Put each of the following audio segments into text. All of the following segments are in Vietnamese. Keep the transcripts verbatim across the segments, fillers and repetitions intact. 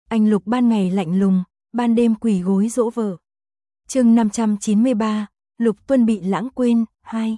Anh Lục ban ngày lạnh lùng, ban đêm quỳ gối dỗ vợ. Chương năm trăm chín mươi ba, Lục Tuân bị lãng quên, hai.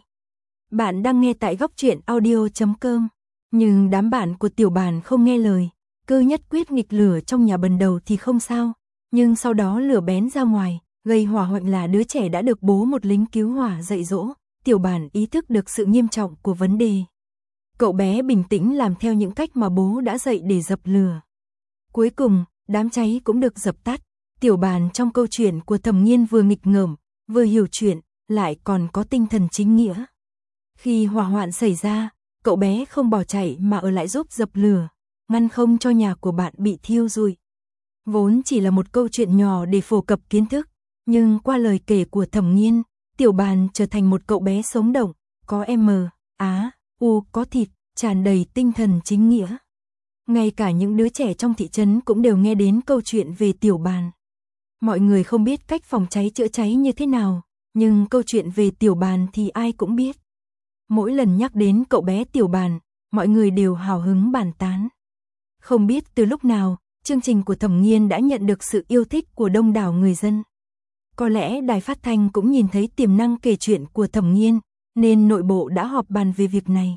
Bạn đang nghe tại góc truyện audio chấm com. Nhưng đám bạn của Tiểu Bàn không nghe lời, cứ nhất quyết nghịch lửa trong nhà bần đầu thì không sao, nhưng sau đó lửa bén ra ngoài, gây hỏa hoạn là đứa trẻ đã được bố một lính cứu hỏa dạy dỗ. Tiểu Bàn ý thức được sự nghiêm trọng của vấn đề. Cậu bé bình tĩnh làm theo những cách mà bố đã dạy để dập lửa. Cuối cùng, đám cháy cũng được dập tắt. Tiểu Bàn trong câu chuyện của Thẩm Nghiên vừa nghịch ngợm, vừa hiểu chuyện, lại còn có tinh thần chính nghĩa. Khi hỏa hoạn xảy ra, cậu bé không bỏ chạy mà ở lại giúp dập lửa, ngăn không cho nhà của bạn bị thiêu rụi. Vốn chỉ là một câu chuyện nhỏ để phổ cập kiến thức, nhưng qua lời kể của Thẩm Nghiên, Tiểu Bàn trở thành một cậu bé sống động, có M, Á, U, có thịt, tràn đầy tinh thần chính nghĩa. Ngay cả những đứa trẻ trong thị trấn cũng đều nghe đến câu chuyện về Tiểu Bàn. Mọi người không biết cách phòng cháy chữa cháy như thế nào, nhưng câu chuyện về Tiểu Bàn thì ai cũng biết. Mỗi lần nhắc đến cậu bé Tiểu Bàn, mọi người đều hào hứng bàn tán. Không biết từ lúc nào, chương trình của Thẩm Nghiên đã nhận được sự yêu thích của đông đảo người dân. Có lẽ đài phát thanh cũng nhìn thấy tiềm năng kể chuyện của Thẩm Nghiên, nên nội bộ đã họp bàn về việc này.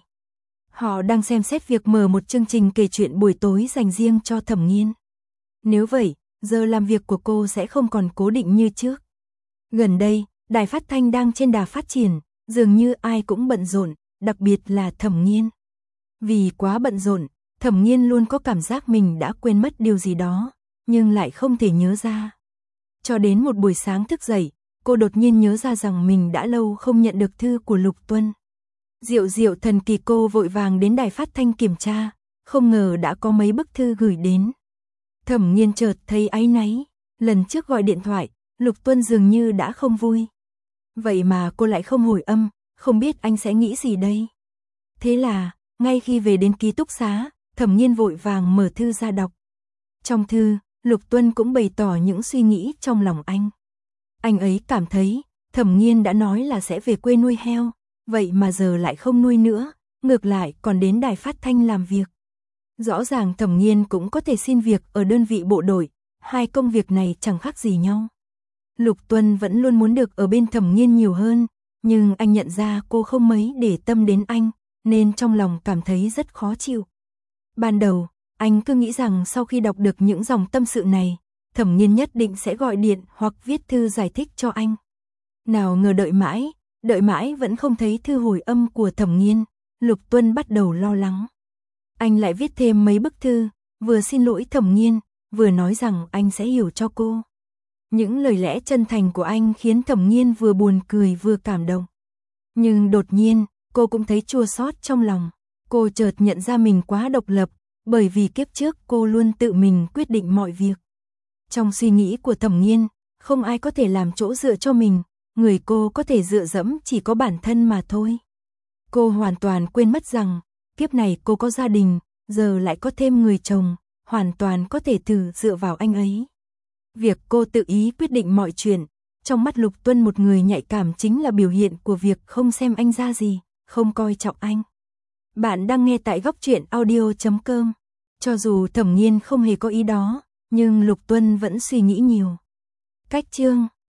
Họ đang xem xét việc mở một chương trình kể chuyện buổi tối dành riêng cho Thẩm Nghiên. Nếu vậy, giờ làm việc của cô sẽ không còn cố định như trước. Gần đây, đài phát thanh đang trên đà phát triển, dường như ai cũng bận rộn, đặc biệt là Thẩm Nghiên. Vì quá bận rộn, Thẩm Nghiên luôn có cảm giác mình đã quên mất điều gì đó, nhưng lại không thể nhớ ra. Cho đến một buổi sáng thức dậy, cô đột nhiên nhớ ra rằng mình đã lâu không nhận được thư của Lục Tuân. Diệu diệu thần kỳ, cô vội vàng đến đài phát thanh kiểm tra, không ngờ đã có mấy bức thư gửi đến. Thẩm Nghiên chợt thấy áy náy, lần trước gọi điện thoại, Lục Tuân dường như đã không vui. Vậy mà cô lại không hồi âm, không biết anh sẽ nghĩ gì đây. Thế là, ngay khi về đến ký túc xá, Thẩm Nghiên vội vàng mở thư ra đọc. Trong thư, Lục Tuân cũng bày tỏ những suy nghĩ trong lòng anh. Anh ấy cảm thấy, Thẩm Nghiên đã nói là sẽ về quê nuôi heo, vậy mà giờ lại không nuôi nữa, ngược lại còn đến đài phát thanh làm việc. Rõ ràng Thẩm Nghiên cũng có thể xin việc ở đơn vị bộ đội, hai công việc này chẳng khác gì nhau. Lục Tuân vẫn luôn muốn được ở bên Thẩm Nghiên nhiều hơn, nhưng anh nhận ra cô không mấy để tâm đến anh, nên trong lòng cảm thấy rất khó chịu. Ban đầu, anh cứ nghĩ rằng sau khi đọc được những dòng tâm sự này, Thẩm Nghiên nhất định sẽ gọi điện hoặc viết thư giải thích cho anh. Nào ngờ đợi mãi, đợi mãi vẫn không thấy thư hồi âm của Thẩm Nghiên, Lục Tuân bắt đầu lo lắng. Anh lại viết thêm mấy bức thư, vừa xin lỗi Thẩm Nghiên, vừa nói rằng anh sẽ hiểu cho cô. Những lời lẽ chân thành của anh khiến Thẩm Nghiên vừa buồn cười vừa cảm động. Nhưng đột nhiên, cô cũng thấy chua xót trong lòng. Cô chợt nhận ra mình quá độc lập, bởi vì kiếp trước cô luôn tự mình quyết định mọi việc. Trong suy nghĩ của Thẩm Nghiên, không ai có thể làm chỗ dựa cho mình, người cô có thể dựa dẫm chỉ có bản thân mà thôi. Cô hoàn toàn quên mất rằng, kiếp này cô có gia đình, giờ lại có thêm người chồng, hoàn toàn có thể thử dựa vào anh ấy. Việc cô tự ý quyết định mọi chuyện, trong mắt Lục Tuân một người nhạy cảm chính là biểu hiện của việc không xem anh ra gì, không coi trọng anh. Bạn đang nghe tại góc truyện audio chấm com. Cho dù Thẩm Nghiên không hề có ý đó, nhưng Lục Tuân vẫn suy nghĩ nhiều. Cách chương